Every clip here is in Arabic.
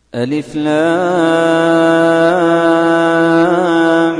ألف لام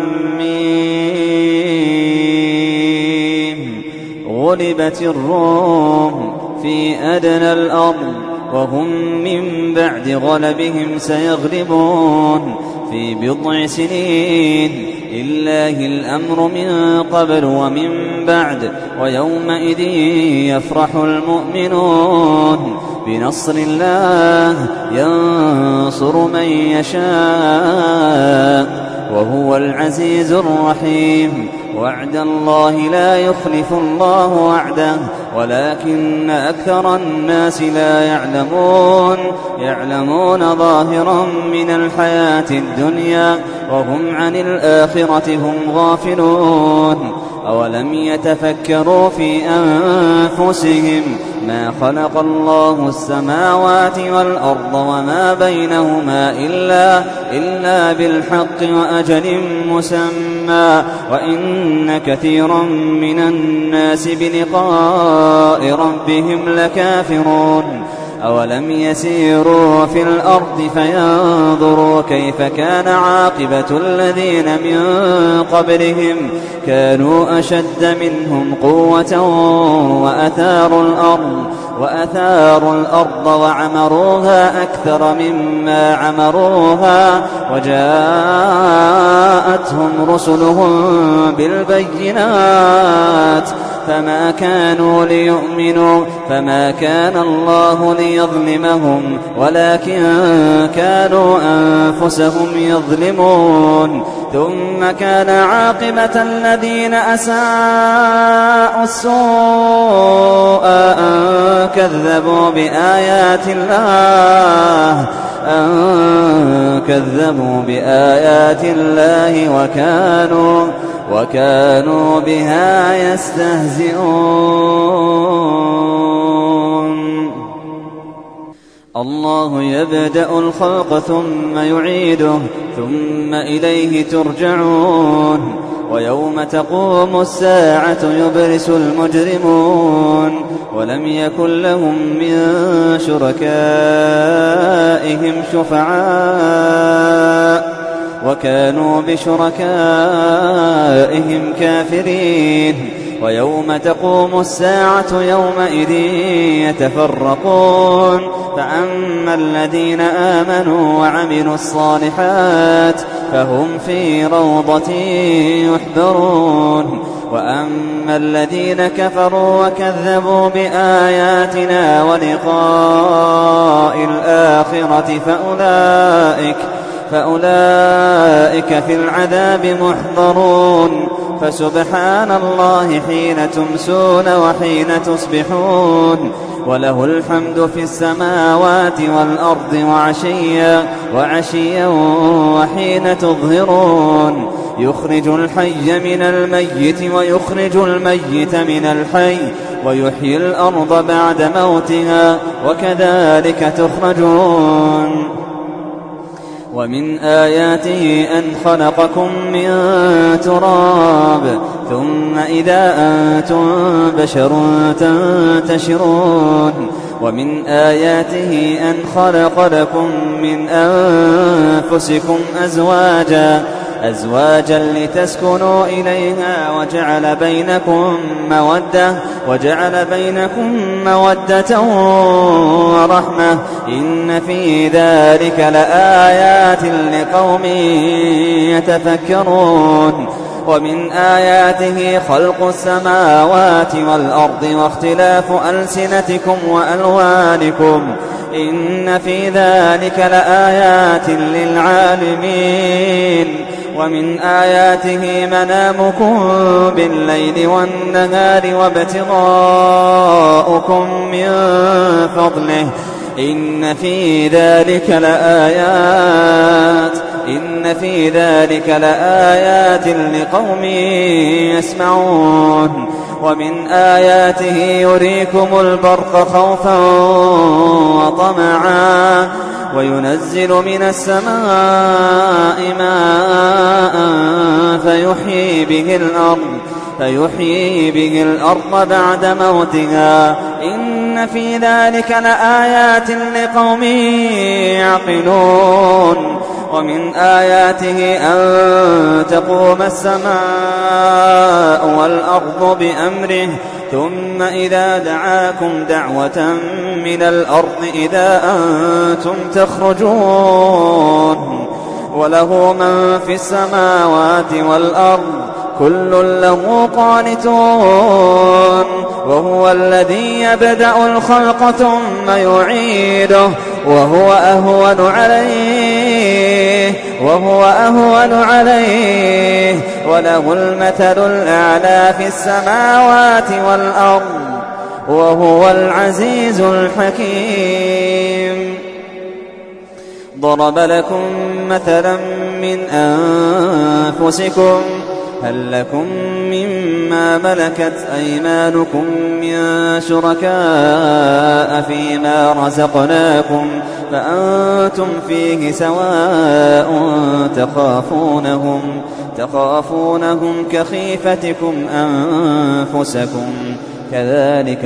ميم. غلبت الروم في أدنى الأرض وهم من بعد غلبهم سيغلبون في بضع سنين. لله الأمر من قبل ومن بعد ويومئذ يفرح المؤمنون بنصر الله ينصر من يشاء وهو العزيز الرحيم. وعد الله لا يخلف الله وعده ولكن أكثر الناس لا يعلمون ظاهرا من الحياة الدنيا وهم عن الآخرة هم غافلون. أولم يتفكروا في أنفسهم ما خلق الله السماوات والأرض وما بينهما إلا بالحق وأجل مسمى وإن كثيرا من الناس بلقاء ربهم لكافرون. أولم يسيروا في الأرض فينظروا كيف كان عاقبة الذين من قبلهم كانوا أشد منهم قوة وأثاروا الأرض وعمروها أكثر مما عمروها وجاءتهم رسلهم بالبينات فما كانوا ليؤمنوا فما كان الله ليظلمهم ولكن كانوا أنفسهم يظلمون. ثم كان عاقبة الذين أساءوا السوء أن كذبوا بآيات الله وكانوا بها يستهزئون. الله يبدأ الخلق ثم يعيده ثم إليه ترجعون. ويوم تقوم الساعة يبرس المجرمون ولم يكن لهم من شركائهم شفعاء وكانوا بشركائهم كافرين. ويوم تقوم الساعة يومئذ يتفرقون فأما الذين آمنوا وعملوا الصالحات فهم في روضة يحبرون. وأما الذين كفروا وكذبوا بآياتنا ولقاء الآخرة فأولئك في العذاب محضرون. فسبحان الله حين تمسون وحين تصبحون وله الحمد في السماوات والأرض وعشيا وحين تظهرون. يخرج الحي من الميت ويخرج الميت من الحي ويحيي الأرض بعد موتها وكذلك تخرجون. ومن آياته أن خلقكم من تراب ثم إذا أنتم بشر تنتشرون. ومن آياته أن خلق لكم من أنفسكم أزواجا لتسكنوا إليها وجعل بينكم مودة ورحمة إن في ذلك لآيات لقوم يتفكرون. ومن آياته خلق السماوات والأرض واختلاف ألسنتكم وألوانكم إن في ذلك لآيات للعالمين. ومن آياته منامكم بالليل والنهار وابتغاؤكم من فضله إن في ذلك لآيات لقوم يسمعون. ومن آياته يريكم البرق خوفا وطمعا وينزل من السماء ماء فيحيي به الأرض بعد موتها إن إن في ذلك لآيات لقوم يعقلون ومن آياته أن تقوم السماء والأرض بأمره ثم إذا دعاكم دعوة من الأرض إذا أنتم تخرجون وله من في السماوات والأرض كل له قانتون وهو الذي يبدأ الخلق ثم يعيده وهو أهون عليه وله المثل الأعلى في السماوات والأرض وهو العزيز الحكيم. ضرب لكم مثلا من أنفسكم هل لكم مما ملكت أيمانكم من شركاء فيما رزقناكم فأنتم فيه سواء تخافونهم كخيفتكم أنفسكم كذلك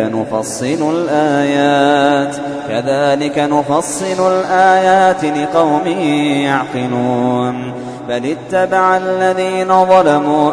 نفصل الآيات لقوم يعقلون. بل اتبع الذين ظلموا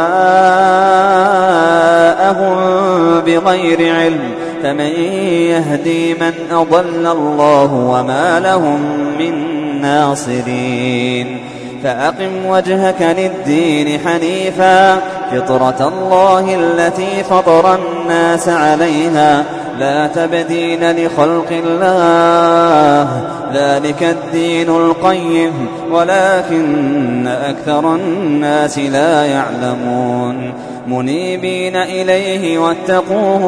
أهواءهم بغير علم فمن يهدي من أضل الله وما لهم من ناصرين. فأقم وجهك للدين حنيفا فطرة الله التي فطر الناس عليها لا تبديل لخلق الله ذلك الدين القيم ولكن أكثر الناس لا يعلمون. منيبين إليه واتقوه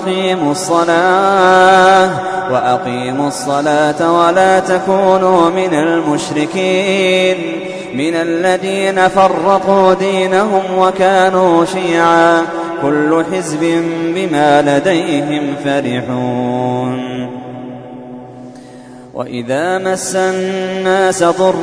وأقيموا الصلاة ولا تكونوا من المشركين من الذين فرقوا دينهم وكانوا شيعا كل حزب بما لديهم فرحون. وإذا مس الناس ضر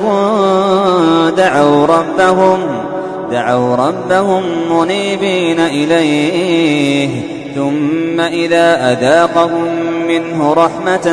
دعوا ربهم منيبين إليه ثم إذا أذاقهم منه رحمة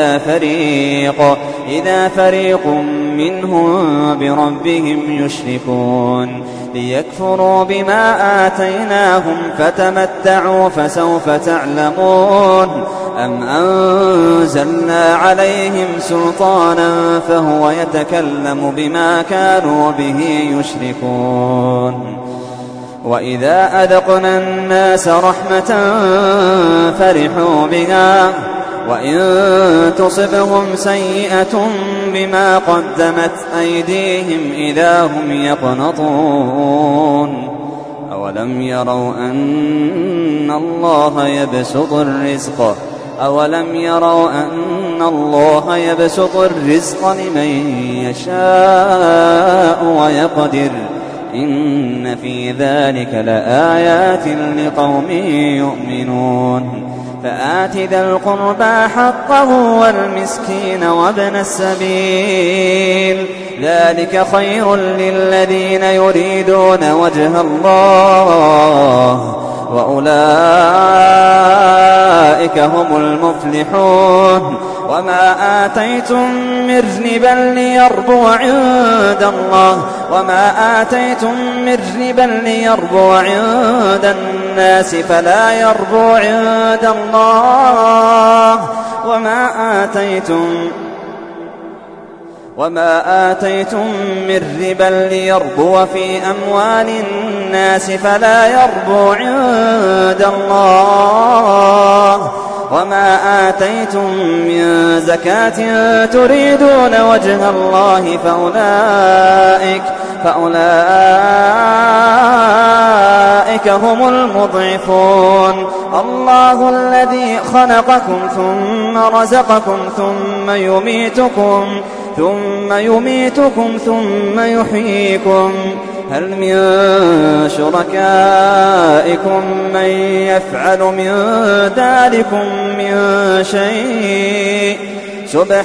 إذا فريق منهم بربهم يشركون. ليكفروا بما آتيناهم فتمتعوا فسوف تعلمون. أم أنزلنا عليهم سلطانا فهو يتكلم بما كانوا به يشركون. وإذا أذقنا الناس رحمة فرحوا بها وإن تصبهم سيئة بما قدمت أيديهم إذا هم يقنطون. أولم يروا أن الله يبسط الرزق لمن يشاء ويقدر إن في ذلك لآيات لقوم يؤمنون. فآت ذا القربى حقه والمسكين وابن السبيل ذلك خير للذين يريدون وجه الله وأولئك هم المفلحون. وما آتيتم من ربا ليربو عند الناس فلا يربو عند الله وما آتيتم من ربا ليربو في أموال الناس فلا يربو عند الله وما آتيتم من زكاة تريدون وجه الله فأولئك هم المضعفون. الله الذي خلقكم ثم رزقكم ثم يميتكم ثم يحييكم. هل من شركائكم من يفعل من ذلكم من شيء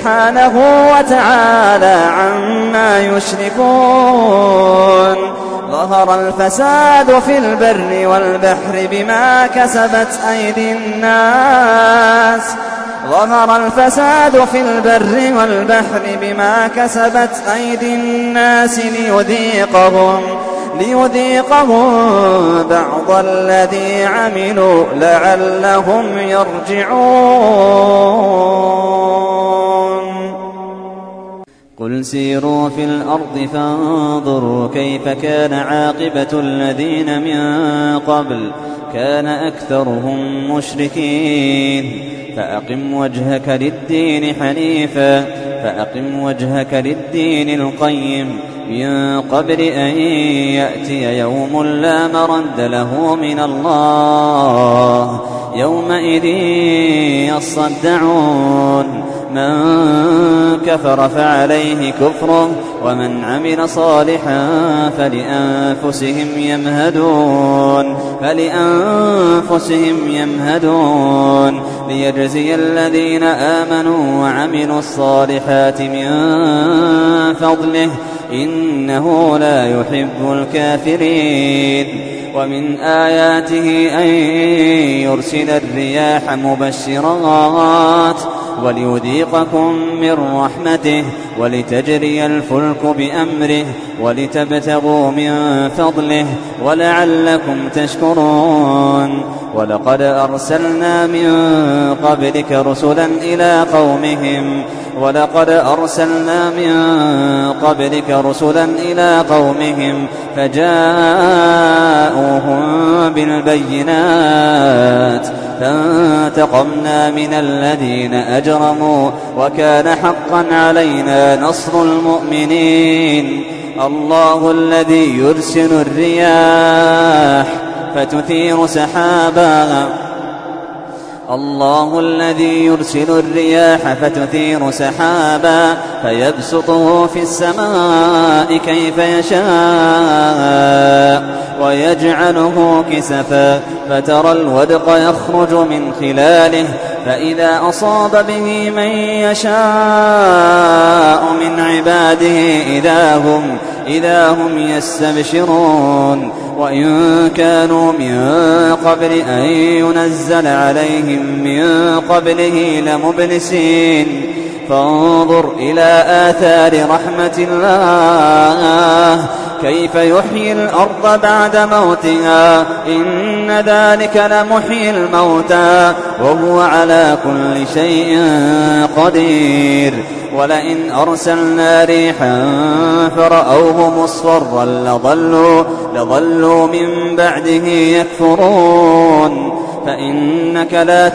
سبحانه وتعالى عما يشركون. ظهر الفساد في البر والبحر بما كسبت أيدي الناس ظهر الفساد في البر والبحر بما كسبت أيدي الناس ليذيقهم بعض الذي عملوا لعلهم يرجعون قل سيروا في الأرض فانظروا كيف كان عاقبة الذين من قبل كان أكثرهم مشركين فأقم وجهك للدين القيم من قبل أن يأتي يوم لا مرد له من الله يومئذ يصدعون من كفر فعليه كفره ومن عمل صالحا فلأنفسهم يمهدون ليجزي الذين آمنوا وعملوا الصالحات من فضله إنه لا يحب الكافرين ومن آياته أن يرسل الرياح مبشرات وليذيقكم من رحمته ولتجري الفلك بأمره ولتبتغوا من فضله ولعلكم تشكرون ولقد أرسلنا من قبلك رسلا إلى قومهم فجاءوهم بالبينات فانتقمنا من الذين أجرموا وكان حقا علينا نصر المؤمنين الله الذي يرسل الرياح فتثير سحابا فيبسطه في السماء كيف يشاء ويجعله كسفا فترى الودق يخرج من خلاله فإذا أصاب به من يشاء من عباده إذا هم يستبشرون وإن كانوا من قبل أن ينزل عليهم من قبله لمبلسين فانظر إلى آثار رحمة الله كيف يحيي الأرض بعد موتها إن ذلك لمحيي الموتى وهو على كل شيء قدير ولئن أرسلنا ريحا فرأوه مصفرا لظلوا من بعده يكفرون فإنك لا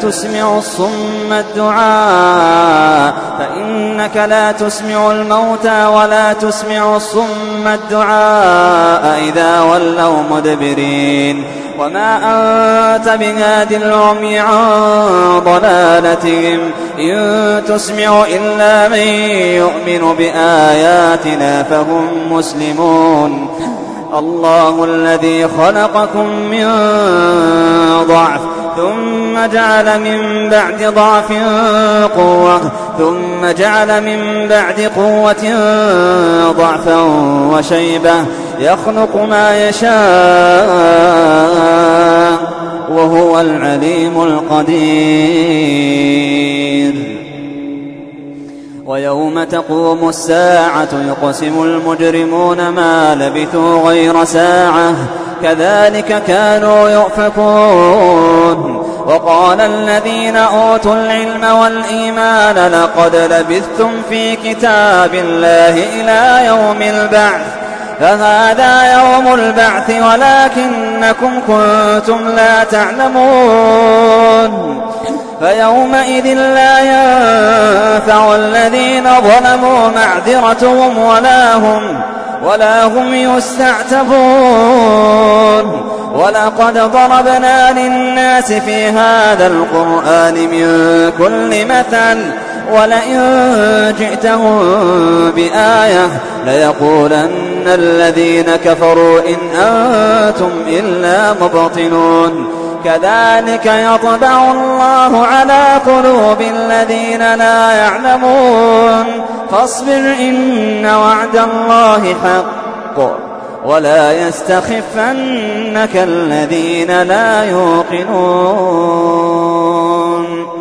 تسمع الموتى ولا تسمع الصم الدعاء إذا ولوا مدبرين وما أنت بهاد العمي عن ضلالتهم إن تسمع إلا من يؤمن بآياتنا فهم مسلمون الله الذي خلقكم من ضعف ثم جعل من بعد ضعف قوة ثم جعل من بعد قوة ضعفا وشيبة يخلق ما يشاء وهو العليم القدير ويوم تقوم الساعة يقسم المجرمون ما لبثوا غير ساعة كذلك كانوا يؤفكون وقال الذين أوتوا العلم والإيمان لقد لبثتم في كتاب الله إلى يوم البعث فهذا يوم البعث ولكنكم كنتم لا تعلمون فيومئذ لا ينفع الذين ظلموا معذرتهم ولا هم يستعتبون ولقد ضربنا للناس في هذا القرآن من كل مثل ولئن جئتهم بآية ليقولن الذين كفروا إن أنتم إلا مبطلون كذلك يطبع الله على قلوب الذين لا يعلمون فاصبر إن وعد الله حق ولا يستخفنك الذين لا يوقنون